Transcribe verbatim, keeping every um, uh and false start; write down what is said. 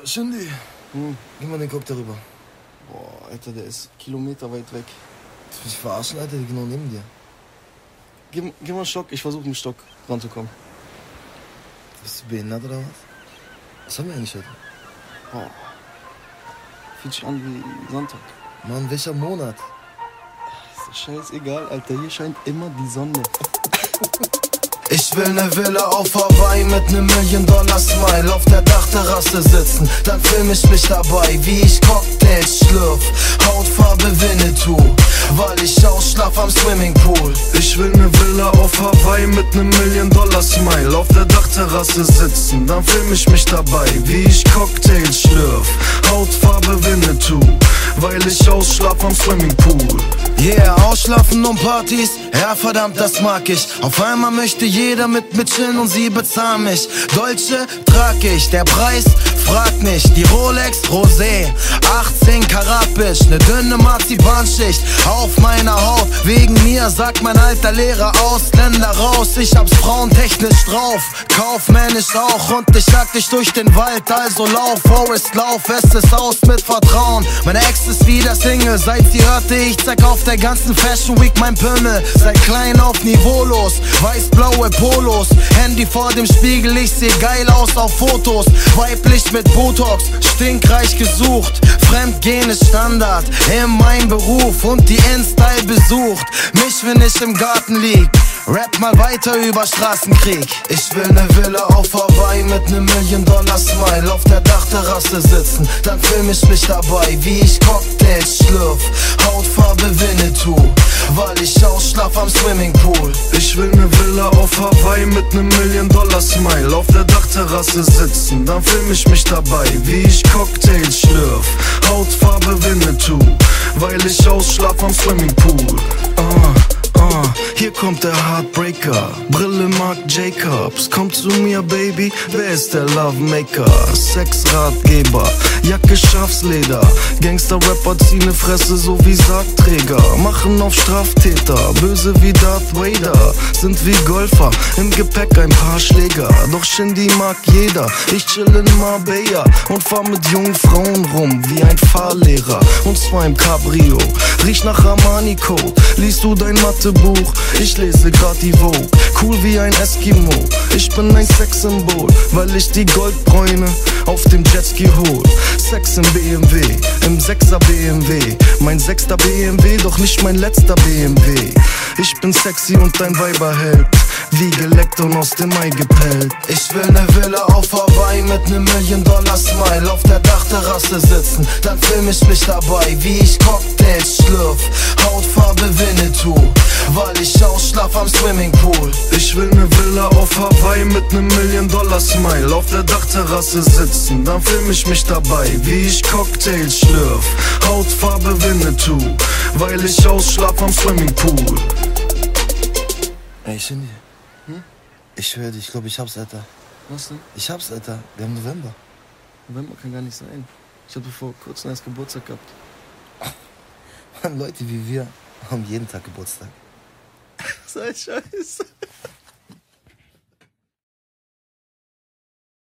Shindy, Hm. gib mal den Kopf darüber. Boah, Alter, der ist kilometer weit weg. Du willst mich verarschen, Alter, die genau neben dir. Gib, gib mal einen Stock, ich versuche mit dem Stock ranzukommen. Bist du behindert oder was? Was haben wir eigentlich heute? Boah. Fühlt sich an wie Sonntag. Mann, welcher Monat? Ist doch scheißegal, Alter, hier scheint immer die Sonne. Ich will ne Villa auf Hawaii mit nem Million-Dollar-Smile auf der Dachterrasse sitzen, dann film ich mich dabei, wie ich Cocktails schlürf, Hautfarbe Winnetou, weil ich ausschlaf am Swimmingpool. Ich will ne Villa auf Hawaii mit nem Million-Dollar-Smile auf der Dachterrasse sitzen, dann film ich mich dabei, wie ich Cocktails schlürf, Hautfarbe Winnetou, weil ich ausschlaf am Swimmingpool. Yeah, ausschlafen und Partys, ja verdammt, das mag ich. Auf einmal möchte jeder mit mir chillen und sie bezahlen mich. Dolce trag ich, der Preis fragt nicht. Die Rolex Rosé, achtzehn Karat Bitch, ne dünne Marzipanschicht auf meiner Haut. Wegen mir sagt mein alter Lehrer Ausländer raus. Ich hab's frauentechnisch drauf, kaufmännisch auch. Und ich jag dich durch den Wald, also lauf, Forest lauf. Es ist aus mit Vertrauen, meine Ex ist wieder Single. Seit sie hörte, ich zeig auf der ganzen Fashion Week mein Pimmel. Seit klein auf niveaulos, weiß-blaue Polos, Handy vor dem Spiegel, ich seh geil aus auf Fotos. Weiblich mit Botox, stinkreich gesucht, Fremdgehen ist Standard in meinem Beruf und die In-Style besucht mich, wenn ich im Garten lieg. Rap mal weiter über Straßenkrieg. Ich will ne Villa auf Hawaii mit nem Million-Dollar-Smile auf der Dachterrasse sitzen, dann film ich mich dabei, wie ich Cocktails schlürf, Hautfarbe Winnetou, weil ich ausschlaf am Swimmingpool. Ich will ne Villa auf Hawaii mit nem Million-Dollar-Smile auf der Dachterrasse sitzen, dann film ich mich dabei, wie ich Cocktails schlürf, Hautfarbe Winnetou, weil ich ausschlaf am Swimmingpool. Ah. Uh, hier kommt der Heartbreaker, Brille Marc Jacobs. Komm zu mir, Baby, wer ist der Lovemaker? Sexratgeber, Jacke Schafsleder, Gangster-Rapper ziehen ne Fresse so wie Sargträger. Machen auf Straftäter, böse wie Darth Vader, sind wie Golfer, im Gepäck ein paar Schläger. Doch Shindy mag jeder, ich chill in Marbella und fahr mit jungen Frauen rum wie ein Fahrlehrer. Und zwar im Cabrio, riech nach Armani-Code, liest du dein Mathebuch? Ich lese grad die Vogue, cool wie ein Eskimo. Ich bin ein Sexsymbol, weil ich die Goldbräune auf dem Jetski hol. Sex im B M W, im Sechser B M W. Mein sechster B M W, doch nicht mein letzter B M W. Ich bin sexy und dein Weiberheld, wie geleckt und aus dem Ei gepellt. Ich will ne Villa auf Hawaii mit nem Million-Dollar-Smile auf der Dachterrasse sitzen, dann film ich mich dabei, wie ich Cocktails schlürf, Hautfarbe Winnetou, weil ich ausschlaf am Swimmingpool. Ich will ne Villa auf Hawaii mit nem Million-Dollar-Smile auf der Dachterrasse sitzen, dann film ich mich dabei, wie ich Cocktails schlürf, Hautfarbe Winnetou, weil ich ausschlaf am Swimmingpool. Ey, Shindy, Hm? ich höre dich, ich glaube, ich hab's, Alter. Was denn? Ich hab's, Alter. Wir haben November. November kann gar nicht sein. Ich hatte vor kurzem erst Geburtstag gehabt. Mann, Leute wie wir haben jeden Tag Geburtstag. Sei scheiße.